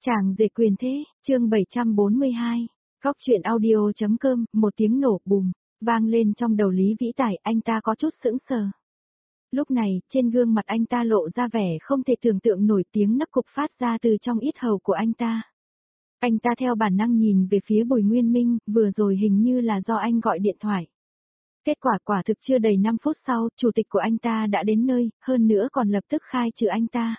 Chàng dệt quyền thế, chương 742, Góc chuyện audio.com, một tiếng nổ bùm, vang lên trong đầu Lý Vĩ Tài, anh ta có chút sững sờ. Lúc này, trên gương mặt anh ta lộ ra vẻ không thể tưởng tượng nổi, tiếng nấc cục phát ra từ trong yết hầu của anh ta. Anh ta theo bản năng nhìn về phía Bùi Nguyên Minh, vừa rồi hình như là do anh gọi điện thoại. Kết quả quả thực chưa đầy 5 phút sau, chủ tịch của anh ta đã đến nơi, hơn nữa còn lập tức khai trừ anh ta.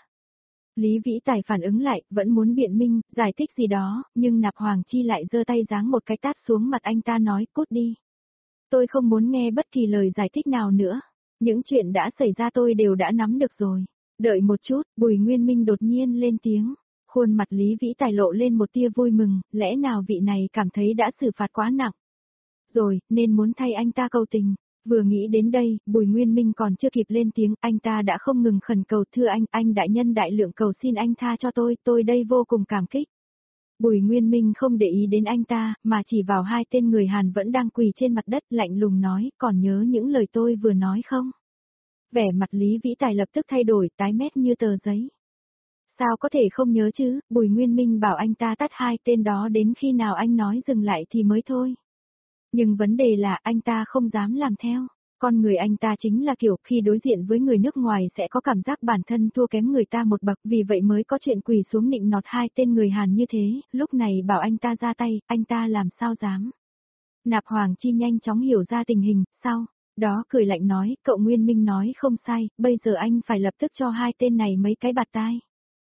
Lý Vĩ Tài phản ứng lại, vẫn muốn biện minh, giải thích gì đó, nhưng Nạp Hoàng Chi lại giơ tay giáng một cái tát xuống mặt anh ta nói, cút đi. Tôi không muốn nghe bất kỳ lời giải thích nào nữa. Những chuyện đã xảy ra tôi đều đã nắm được rồi. Đợi một chút, Bùi Nguyên Minh đột nhiên lên tiếng. Khuôn mặt Lý Vĩ Tài lộ lên một tia vui mừng, lẽ nào vị này cảm thấy đã xử phạt quá nặng. Rồi, nên muốn thay anh ta cầu tình. Vừa nghĩ đến đây, Bùi Nguyên Minh còn chưa kịp lên tiếng, anh ta đã không ngừng khẩn cầu, thưa anh đại nhân đại lượng cầu xin anh tha cho tôi đây vô cùng cảm kích. Bùi Nguyên Minh không để ý đến anh ta, mà chỉ vào hai tên người Hàn vẫn đang quỳ trên mặt đất, lạnh lùng nói, còn nhớ những lời tôi vừa nói không? Vẻ mặt Lý Vĩ Tài lập tức thay đổi, tái mét như tờ giấy. Sao có thể không nhớ chứ, Bùi Nguyên Minh bảo anh ta tát hai tên đó đến khi nào anh nói dừng lại thì mới thôi. Nhưng vấn đề là anh ta không dám làm theo. Con người anh ta chính là kiểu khi đối diện với người nước ngoài sẽ có cảm giác bản thân thua kém người ta một bậc, vì vậy mới có chuyện quỳ xuống nịnh nọt hai tên người Hàn như thế, lúc này bảo anh ta ra tay, anh ta làm sao dám. Nạp Hoàng Chi nhanh chóng hiểu ra tình hình, sau đó cười lạnh nói, cậu Nguyên Minh nói không sai, bây giờ anh phải lập tức cho hai tên này mấy cái bạt tai.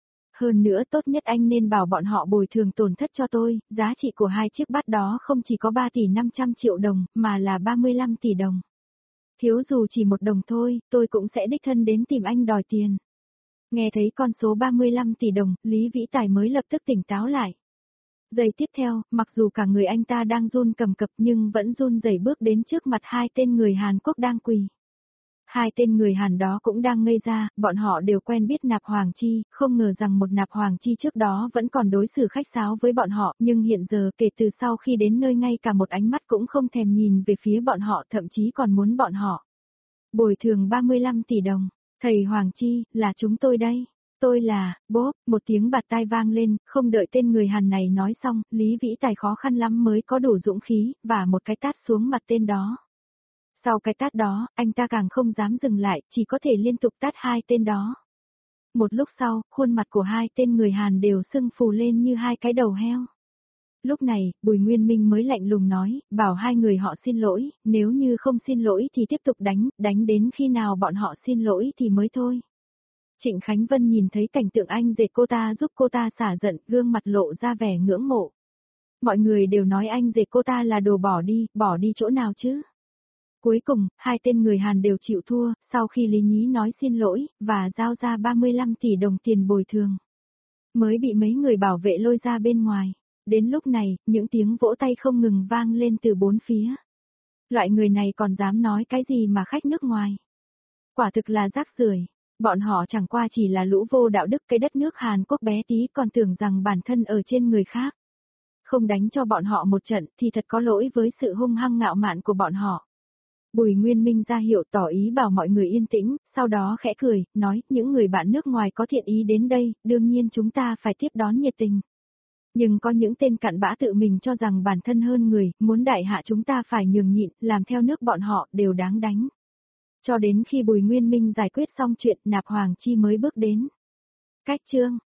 Hơn nữa tốt nhất anh nên bảo bọn họ bồi thường tổn thất cho tôi, giá trị của hai chiếc bát đó không chỉ có 3 tỷ 500 triệu đồng, mà là 35 tỷ đồng. Thiếu dù chỉ 1 đồng thôi, tôi cũng sẽ đích thân đến tìm anh đòi tiền. Nghe thấy con số 35 tỷ đồng, Lý Vĩ Tài mới lập tức tỉnh táo lại. Giây tiếp theo, mặc dù cả người anh ta đang run cầm cập nhưng vẫn run rẩy bước đến trước mặt hai tên người Hàn Quốc đang quỳ. Hai tên người Hàn đó cũng đang ngây ra, bọn họ đều quen biết Nạp Hoàng Chi, không ngờ rằng một Nạp Hoàng Chi trước đó vẫn còn đối xử khách sáo với bọn họ, nhưng hiện giờ kể từ sau khi đến nơi ngay cả một ánh mắt cũng không thèm nhìn về phía bọn họ, thậm chí còn muốn bọn họ bồi thường 35 tỷ đồng. Thầy Hoàng Chi, là chúng tôi đây. Tôi là, bốp, một tiếng bạt tai vang lên, không đợi tên người Hàn này nói xong, Lý Vĩ Tài khó khăn lắm mới có đủ dũng khí, và một cái tát xuống mặt tên đó. Sau cái tát đó, anh ta càng không dám dừng lại, chỉ có thể liên tục tát hai tên đó. Một lúc sau, khuôn mặt của hai tên người Hàn đều sưng phù lên như hai cái đầu heo. Lúc này, Bùi Nguyên Minh mới lạnh lùng nói, bảo hai người họ xin lỗi, nếu như không xin lỗi thì tiếp tục đánh đến khi nào bọn họ xin lỗi thì mới thôi. Trịnh Khánh Vân nhìn thấy cảnh tượng anh dệt cô ta giúp cô ta xả giận, gương mặt lộ ra vẻ ngưỡng mộ. Mọi người đều nói anh dệt cô ta là đồ bỏ đi chỗ nào chứ? Cuối cùng, hai tên người Hàn đều chịu thua, sau khi Lý Nhí nói xin lỗi, và giao ra 35 tỷ đồng tiền bồi thường. Mới bị mấy người bảo vệ lôi ra bên ngoài. Đến lúc này, những tiếng vỗ tay không ngừng vang lên từ bốn phía. Loại người này còn dám nói cái gì mà khách nước ngoài. Quả thực là rác rưởi. Bọn họ chẳng qua chỉ là lũ vô đạo đức, cái đất nước Hàn Quốc bé tí còn tưởng rằng bản thân ở trên người khác. Không đánh cho bọn họ một trận thì thật có lỗi với sự hung hăng ngạo mạn của bọn họ. Bùi Nguyên Minh ra hiệu tỏ ý bảo mọi người yên tĩnh, sau đó khẽ cười, nói, những người bạn nước ngoài có thiện ý đến đây, đương nhiên chúng ta phải tiếp đón nhiệt tình. Nhưng có những tên cặn bã tự mình cho rằng bản thân hơn người, muốn đại hạ chúng ta phải nhường nhịn, làm theo nước bọn họ, đều đáng đánh. Cho đến khi Bùi Nguyên Minh giải quyết xong chuyện, Nạp Hoàng Chi mới bước đến. Cách chương